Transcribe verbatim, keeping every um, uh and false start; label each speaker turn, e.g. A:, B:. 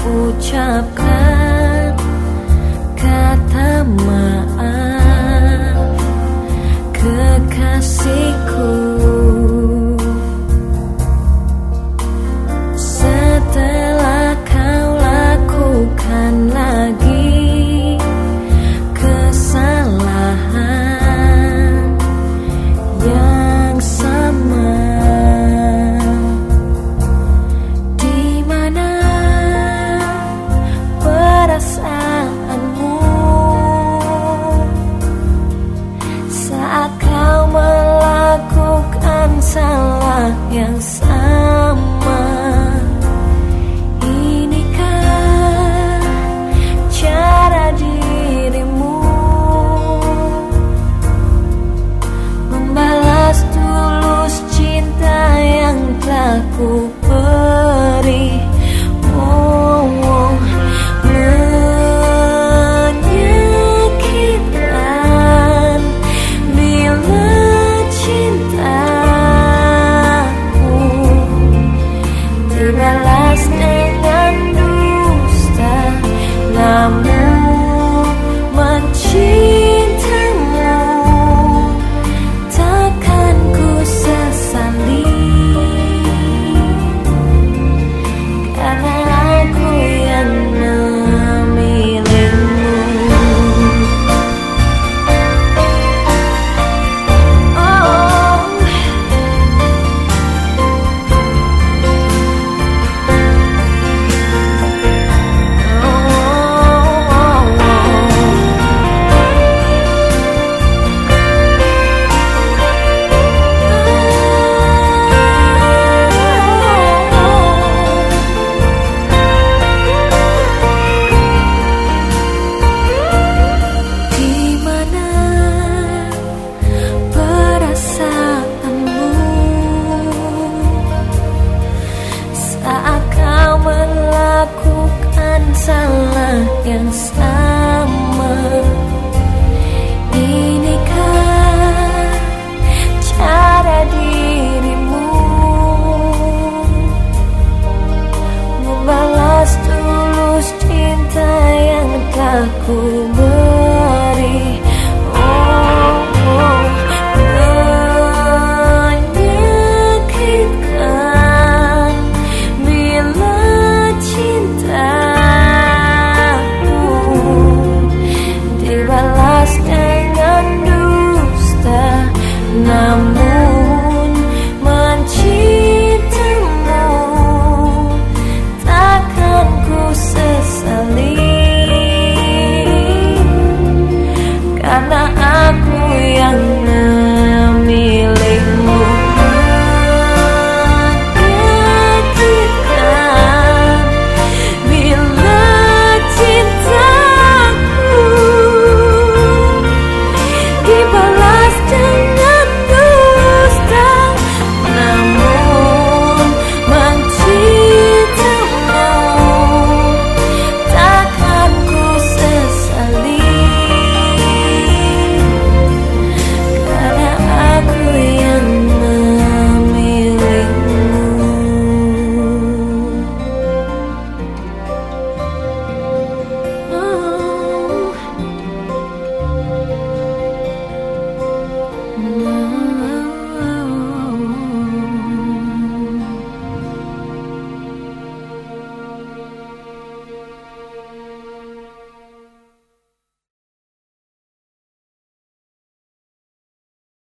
A: ucapkan kata maaf, kekasihku. Setelah kau lakukan lagi kesalahan yang sama, di mana perasaanmu saat kau melakukan salah yang sama? Inikah cara dirimu membalas tulus cinta yang telah ku beri? Oh, oh, menyakitkan bila cintaku dibalas dengan dusta, namun mencintamu takkan ku sesali, karena aku yang memilihmu. Oh, di mana perasaanmu saat kau melakukan salah yang sama?